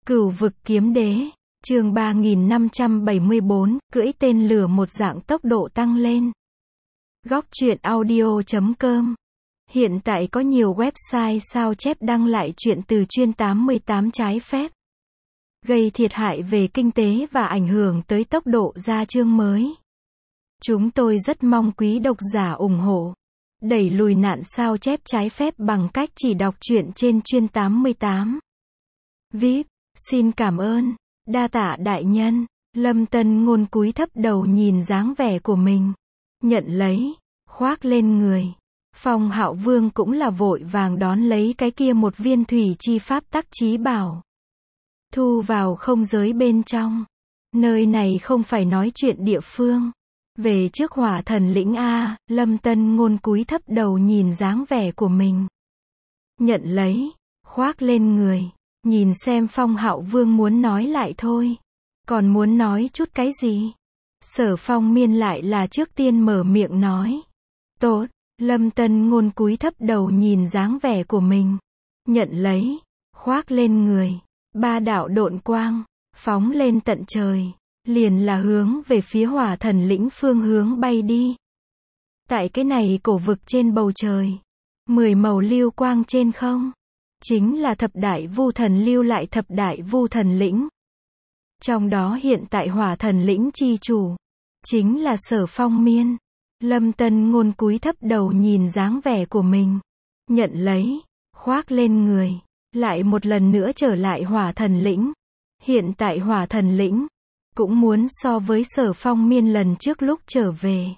Cửu vực kiếm đế, chương 3574, cưỡi tên lửa một dạng tốc độ tăng lên. Góc truyện audio.com. Hiện tại có nhiều website sao chép đăng lại chuyện từ chuyên 88 trái phép, gây thiệt hại về kinh tế và ảnh hưởng tới tốc độ ra chương mới. Chúng tôi rất mong quý độc giả ủng hộ, đẩy lùi nạn sao chép trái phép bằng cách chỉ đọc truyện trên chuyên 88. VIP, xin cảm ơn, đa tạ đại nhân. Lâm Tân Ngôn cúi thấp đầu nhìn dáng vẻ của mình, nhận lấy, khoác lên người. Phong Hạo Vương cũng là vội vàng đón lấy cái kia một viên thủy chi pháp tắc chí bảo, thu vào không giới bên trong. Nơi này không phải nói chuyện địa phương. Về trước Hỏa Thần lĩnh a. Lâm Tân Ngôn cúi thấp đầu nhìn dáng vẻ của mình, nhận lấy, khoác lên người. Nhìn xem Phong Hạo Vương muốn nói lại thôi, còn muốn nói chút cái gì? Sở Phong Miên lại là trước tiên mở miệng nói. Tốt. Lâm Tân Ngôn cúi thấp đầu nhìn dáng vẻ của mình, nhận lấy, khoác lên người. Ba đạo độn quang phóng lên tận trời, liền là hướng về phía Hỏa Thần lĩnh phương hướng bay đi. Tại cái này cổ vực trên bầu trời, 10 màu lưu quang trên không, chính là thập đại vu thần lưu lại thập đại vu thần lĩnh. Trong đó hiện tại Hỏa Thần lĩnh chi chủ chính là Sở Phong Miên. Lâm Tân Ngôn cúi thấp đầu nhìn dáng vẻ của mình, nhận lấy, khoác lên người. Lại một lần nữa trở lại Hỏa Thần lĩnh. Hiện tại Hỏa Thần lĩnh cũng muốn so với Sở Phong Miên lần trước lúc trở về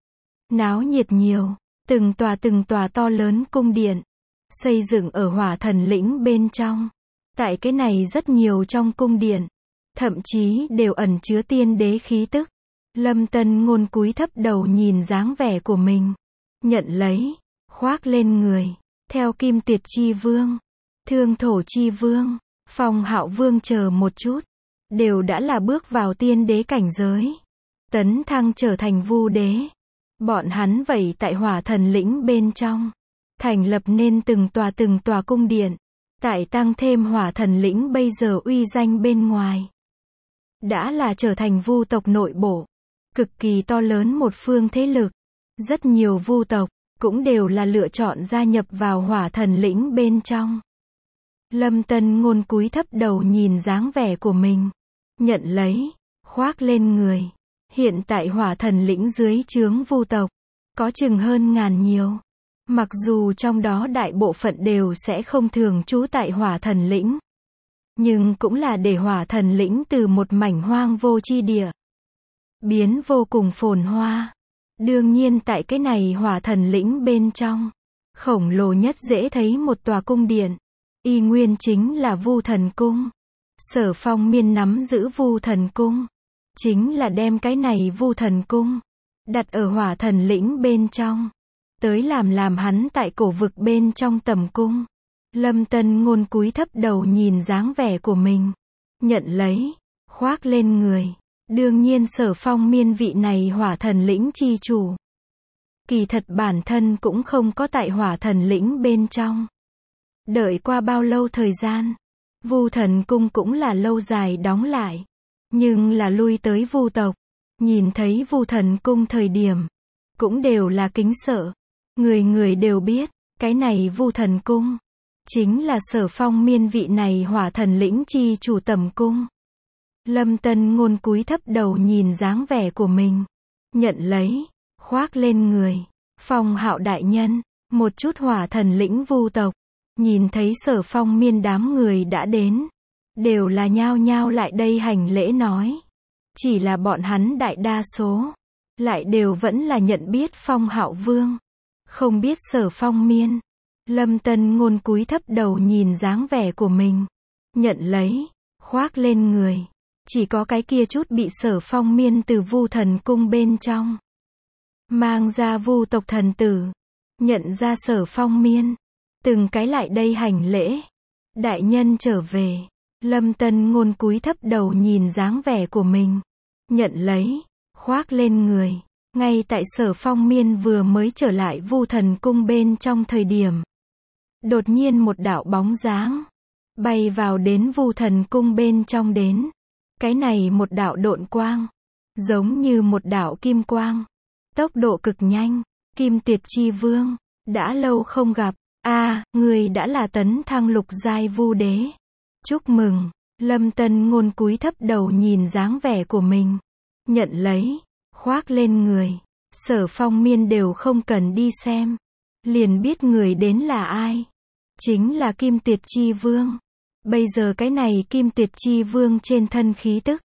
náo nhiệt nhiều. Từng tòa to lớn cung điện xây dựng ở Hỏa Thần lĩnh bên trong. Tại cái này rất nhiều trong cung điện, thậm chí đều ẩn chứa tiên đế khí tức. Lâm Tân Ngôn cúi thấp đầu nhìn dáng vẻ của mình, nhận lấy, khoác lên người. Theo Kim Tuyệt Chi Vương, Thương Thổ Chi Vương, Phong Hạo Vương chờ một chút, đều đã là bước vào tiên đế cảnh giới, tấn thăng trở thành vu đế. Bọn hắn vậy tại Hỏa Thần lĩnh bên trong thành lập nên từng tòa cung điện. Tại tăng thêm Hỏa Thần lĩnh bây giờ uy danh bên ngoài, đã là trở thành vu tộc nội bộ cực kỳ to lớn một phương thế lực. Rất nhiều vu tộc cũng đều là lựa chọn gia nhập vào Hỏa Thần lĩnh bên trong. Lâm Tân Ngôn cúi thấp đầu nhìn dáng vẻ của mình, nhận lấy, khoác lên người. Hiện tại Hỏa Thần lĩnh dưới trướng vu tộc có chừng hơn ngàn nhiều. Mặc dù trong đó đại bộ phận đều sẽ không thường trú tại Hỏa Thần lĩnh, nhưng cũng là để Hỏa Thần lĩnh từ một mảnh hoang vô chi địa biến vô cùng phồn hoa. Đương nhiên tại cái này Hỏa Thần lĩnh bên trong, khổng lồ nhất dễ thấy một tòa cung điện, y nguyên chính là Vu Thần Cung. Sở Phong Miên nắm giữ Vu Thần Cung, chính là đem cái này Vu Thần Cung đặt ở Hỏa Thần lĩnh bên trong, tới làm hắn tại cổ vực bên trong tầm cung. Lâm Tân Ngôn cúi thấp đầu nhìn dáng vẻ của mình, nhận lấy, khoác lên người. Đương nhiên Sở Phong Miên vị này Hỏa Thần lĩnh chi chủ, kỳ thật bản thân cũng không có tại Hỏa Thần lĩnh bên trong đợi qua bao lâu thời gian. Vu Thần Cung cũng là lâu dài đóng lại, nhưng là lui tới vu tộc, nhìn thấy Vu Thần Cung thời điểm, cũng đều là kính sợ. Người người đều biết, cái này Vu Thần Cung chính là Sở Phong Miên vị này Hỏa Thần lĩnh chi chủ tầm cung. Lâm Tân Ngôn cúi thấp đầu nhìn dáng vẻ của mình, nhận lấy, khoác lên người. Phong Hạo đại nhân, một chút Hỏa Thần lĩnh vu tộc nhìn thấy Sở Phong Miên đám người đã đến, đều là nhao nhao lại đây hành lễ nói. Chỉ là bọn hắn đại đa số lại đều vẫn là nhận biết Phong Hạo Vương, không biết Sở Phong Miên. Lâm Tân Ngôn cúi thấp đầu nhìn dáng vẻ của mình, nhận lấy, khoác lên người. Chỉ có cái kia chút bị Sở Phong Miên từ Vu Thần Cung bên trong mang ra vu tộc thần tử, nhận ra Sở Phong Miên, từng cái lại đây hành lễ. Đại nhân trở về. Lâm Tân Ngôn cúi thấp đầu nhìn dáng vẻ của mình, nhận lấy, khoác lên người. Ngay tại Sở Phong Miên vừa mới trở lại Vu Thần Cung bên trong thời điểm, đột nhiên một đạo bóng dáng bay vào đến Vu Thần Cung bên trong đến. Cái này một đạo độn quang, giống như một đạo kim quang, tốc độ cực nhanh. Kim Tuyệt Chi Vương, đã lâu không gặp, người đã là tấn thăng lục giai Vu Đế. Chúc mừng. Lâm Tân Ngôn cúi thấp đầu nhìn dáng vẻ của mình, nhận lấy, khoác lên người. Sở Phong Miên đều không cần đi xem, liền biết người đến là ai. Chính là Kim Tuyệt Chi Vương. Bây giờ cái này Kim Tuyệt Chi Vương trên thân khí tức,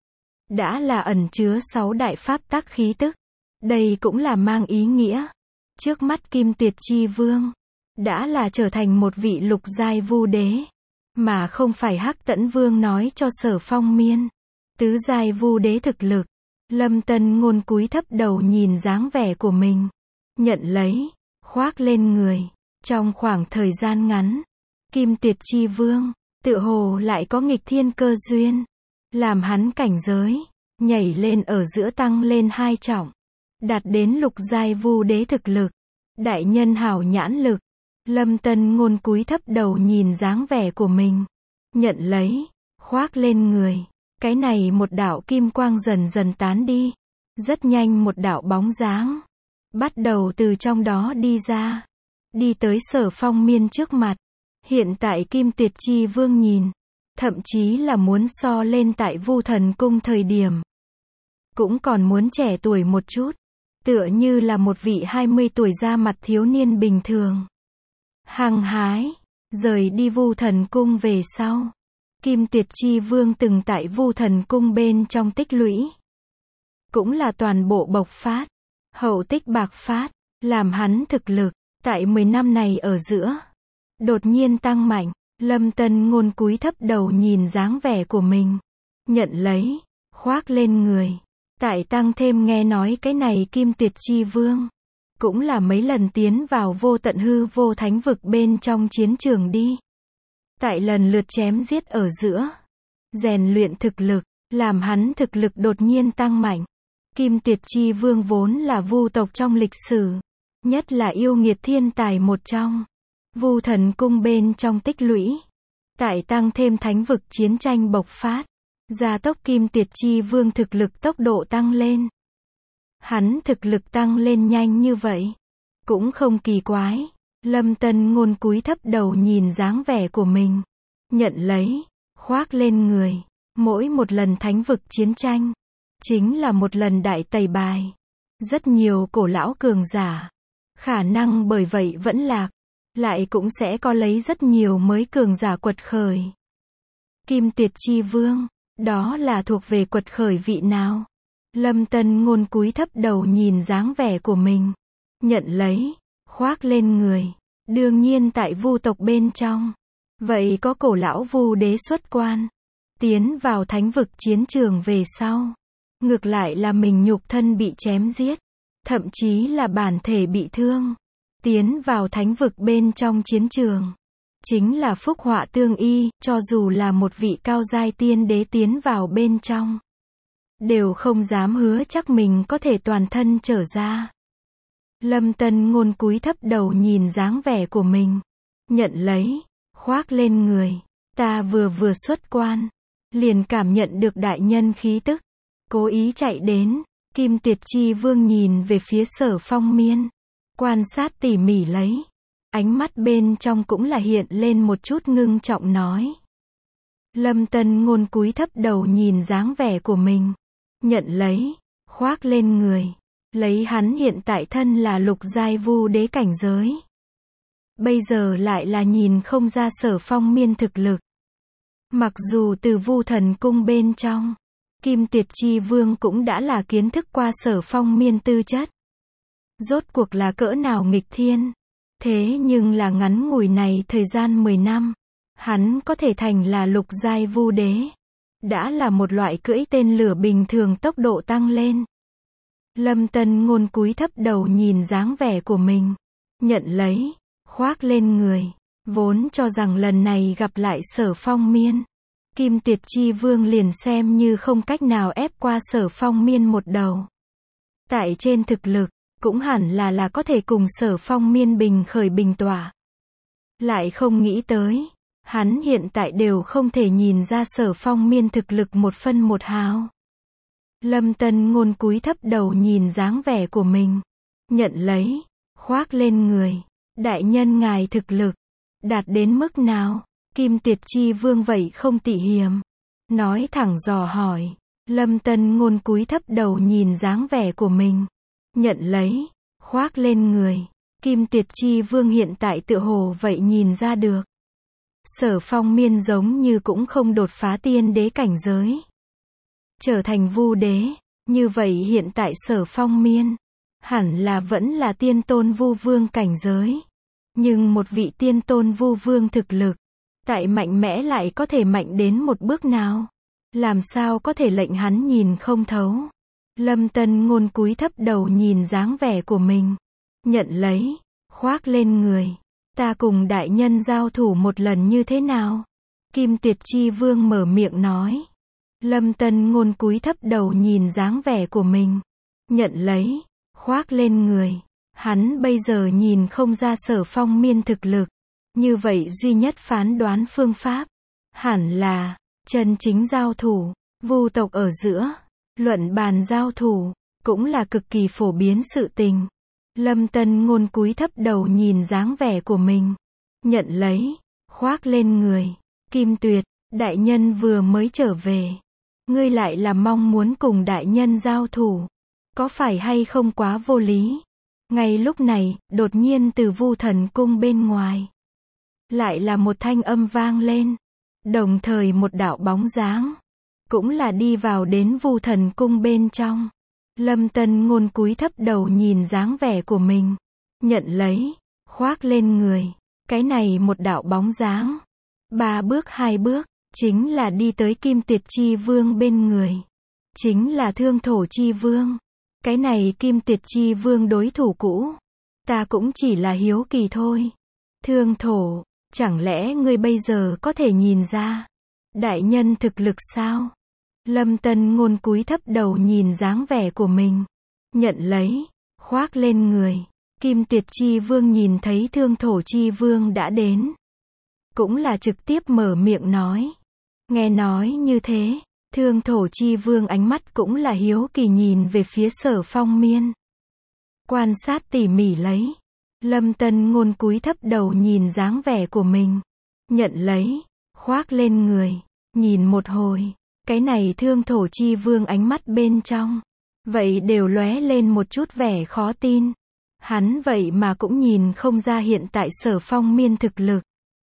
đã là ẩn chứa 6 đại pháp tắc khí tức. Đây cũng là mang ý nghĩa, trước mắt Kim Tuyệt Chi Vương, đã là trở thành một vị lục giai Vu Đế, mà không phải Hắc Tẫn Vương nói cho Sở Phong Miên. Tứ giai Vu Đế thực lực. Lâm Tân Ngôn cúi thấp đầu nhìn dáng vẻ của mình, nhận lấy, khoác lên người. Trong khoảng thời gian ngắn, Kim Tuyệt Chi Vương, tựa hồ lại có nghịch thiên cơ duyên, làm hắn cảnh giới, nhảy lên ở giữa tăng lên 2 trọng, đạt đến lục giai Vu Đế thực lực. Đại nhân hảo nhãn lực. Lâm Tân Ngôn cúi thấp đầu nhìn dáng vẻ của mình, nhận lấy, khoác lên người. Cái này một đạo kim quang dần dần tán đi, rất nhanh một đạo bóng dáng bắt đầu từ trong đó đi ra, đi tới Sở Phong Miên trước mặt. Hiện tại Kim Tuyệt Chi Vương nhìn, thậm chí là muốn so lên tại Vu Thần Cung thời điểm, cũng còn muốn trẻ tuổi một chút, tựa như là một vị 20 tuổi ra mặt thiếu niên bình thường. Hăng hái, rời đi Vu Thần Cung về sau, Kim Tuyệt Chi Vương từng tại Vu Thần Cung bên trong tích lũy, cũng là toàn bộ bộc phát, hậu tích bạc phát, làm hắn thực lực, tại 10 năm này ở giữa, đột nhiên tăng mạnh. Lâm Tân Ngôn cúi thấp đầu nhìn dáng vẻ của mình, nhận lấy, khoác lên người. Tại tăng thêm nghe nói cái này Kim Tuyệt Chi Vương, cũng là mấy lần tiến vào vô tận hư vô thánh vực bên trong chiến trường đi. Tại lần lượt chém giết ở giữa, rèn luyện thực lực, làm hắn thực lực đột nhiên tăng mạnh. Kim Tuyệt Chi Vương vốn là Vu tộc trong lịch sử, nhất là yêu nghiệt thiên tài một trong. Vu Thần Cung bên trong tích lũy, tại tăng thêm thánh vực chiến tranh bộc phát, gia tốc Kim Tuyệt Chi Vương thực lực tốc độ tăng lên. Hắn thực lực tăng lên nhanh như vậy, cũng không kỳ quái. Lâm Tân Ngôn cúi thấp đầu nhìn dáng vẻ của mình, nhận lấy, khoác lên người. Mỗi một lần thánh vực chiến tranh, chính là một lần đại tẩy bài. Rất nhiều cổ lão cường giả, khả năng bởi vậy vẫn lạc, lại cũng sẽ có lấy rất nhiều mới cường giả quật khởi. Kim Tuyệt Chi Vương, đó là thuộc về quật khởi vị nào? Lâm Tân Ngôn cúi thấp đầu nhìn dáng vẻ của mình, nhận lấy, khoác lên người. Đương nhiên tại Vu tộc bên trong, vậy có cổ lão Vu Đế xuất quan, tiến vào thánh vực chiến trường về sau, ngược lại là mình nhục thân bị chém giết, thậm chí là bản thể bị thương, tiến vào thánh vực bên trong chiến trường, chính là phúc họa tương y. Cho dù là một vị cao giai tiên đế tiến vào bên trong, đều không dám hứa chắc mình có thể toàn thân trở ra. Lâm Tân Ngôn cúi thấp đầu nhìn dáng vẻ của mình, nhận lấy, khoác lên người. Ta vừa xuất quan, liền cảm nhận được đại nhân khí tức, cố ý chạy đến. Kim Tuyệt Chi Vương nhìn về phía Sở Phong Miên, quan sát tỉ mỉ lấy, ánh mắt bên trong cũng là hiện lên một chút ngưng trọng nói. Lâm Tân Ngôn cúi thấp đầu nhìn dáng vẻ của mình, nhận lấy, khoác lên người. Lấy hắn hiện tại thân là lục giai Vu Đế cảnh giới, bây giờ lại là nhìn không ra Sở Phong Miên thực lực. Mặc dù từ Vu Thần Cung bên trong, Kim Tuyệt Chi Vương cũng đã là kiến thức qua Sở Phong Miên tư chất, rốt cuộc là cỡ nào nghịch thiên. Thế nhưng là ngắn ngủi này thời gian 10 năm, hắn có thể thành là lục giai Vu Đế, đã là một loại cưỡi tên lửa bình thường tốc độ tăng lên. Lâm Tân Ngôn cúi thấp đầu nhìn dáng vẻ của mình, nhận lấy, khoác lên người. Vốn cho rằng lần này gặp lại Sở Phong Miên, Kim Tuyệt Chi Vương liền xem như không cách nào ép qua Sở Phong Miên một đầu. Tại trên thực lực, cũng hẳn là có thể cùng Sở Phong Miên bình khởi bình tỏa. Lại không nghĩ tới, Hắn hiện tại đều không thể nhìn ra Sở Phong Miên thực lực một phân một hào. Lâm Tân Ngôn cúi thấp đầu nhìn dáng vẻ của mình. Nhận lấy, khoác lên người. Đại nhân ngài thực lực, đạt đến mức nào? Kim Tuyệt Chi Vương vậy không tị hiềm. Nói thẳng dò hỏi. Lâm Tân Ngôn cúi thấp đầu nhìn dáng vẻ của mình. Nhận lấy, khoác lên người. Kim Tuyệt Chi Vương hiện tại tựa hồ vậy nhìn ra được. Sở Phong Miên giống như cũng không đột phá tiên đế cảnh giới. Trở thành vu đế. Như vậy hiện tại Sở Phong Miên hẳn là vẫn là tiên tôn vu vương cảnh giới. Nhưng một vị tiên tôn vu vương thực lực, tại mạnh mẽ lại có thể mạnh đến một bước nào? Làm sao có thể lệnh hắn nhìn không thấu? Lâm Tân Ngôn cúi thấp đầu nhìn dáng vẻ của mình. Nhận lấy, khoác lên người. Ta cùng đại nhân giao thủ một lần như thế nào? Kim Tuyệt Chi Vương mở miệng nói. Lâm Tân Ngôn cúi thấp đầu nhìn dáng vẻ của mình. Nhận lấy, khoác lên người. Hắn bây giờ nhìn không ra Sở Phong Miên thực lực. Như vậy duy nhất phán đoán phương pháp, hẳn là chân chính giao thủ, vu tộc ở giữa, luận bàn giao thủ, cũng là cực kỳ phổ biến sự tình. Lâm Tân Ngôn cúi thấp đầu nhìn dáng vẻ của mình. Nhận lấy, khoác lên người. Kim Tuyệt, đại nhân vừa mới trở về. Ngươi lại là mong muốn cùng đại nhân giao thủ. Có phải hay không quá vô lý? Ngay lúc này, đột nhiên từ Vu Thần Cung bên ngoài, lại là một thanh âm vang lên. Đồng thời một đạo bóng dáng, cũng là đi vào đến Vu Thần Cung bên trong. Lâm Tân Ngôn cúi thấp đầu nhìn dáng vẻ của mình. Nhận lấy, khoác lên người. Cái này một đạo bóng dáng. 3 bước 2 bước, chính là đi tới Kim Tuyệt Chi Vương bên người. Chính là Thương Thổ Chi Vương. Cái này Kim Tuyệt Chi Vương đối thủ cũ. Ta cũng chỉ là hiếu kỳ thôi. Thương Thổ, chẳng lẽ ngươi bây giờ có thể nhìn ra đại nhân thực lực sao? Lâm Tân Ngôn cúi thấp đầu nhìn dáng vẻ của mình. Nhận lấy, khoác lên người. Kim Tuyệt Chi Vương nhìn thấy Thương Thổ Chi Vương đã đến, cũng là trực tiếp mở miệng nói. Nghe nói như thế, Thương Thổ Chi Vương ánh mắt cũng là hiếu kỳ nhìn về phía Sở Phong Miên. Quan sát tỉ mỉ lấy. Lâm Tân Ngôn cúi thấp đầu nhìn dáng vẻ của mình. Nhận lấy, khoác lên người. Nhìn một hồi, cái này Thương Thổ Chi Vương ánh mắt bên trong, vậy đều lóe lên một chút vẻ khó tin. Hắn vậy mà cũng nhìn không ra hiện tại Sở Phong Miên thực lực.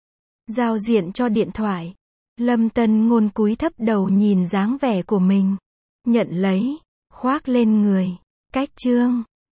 Giao diện cho điện thoại. Lâm Tân Ngôn cúi thấp đầu nhìn dáng vẻ của mình. Nhận lấy, khoác lên người. Cách chương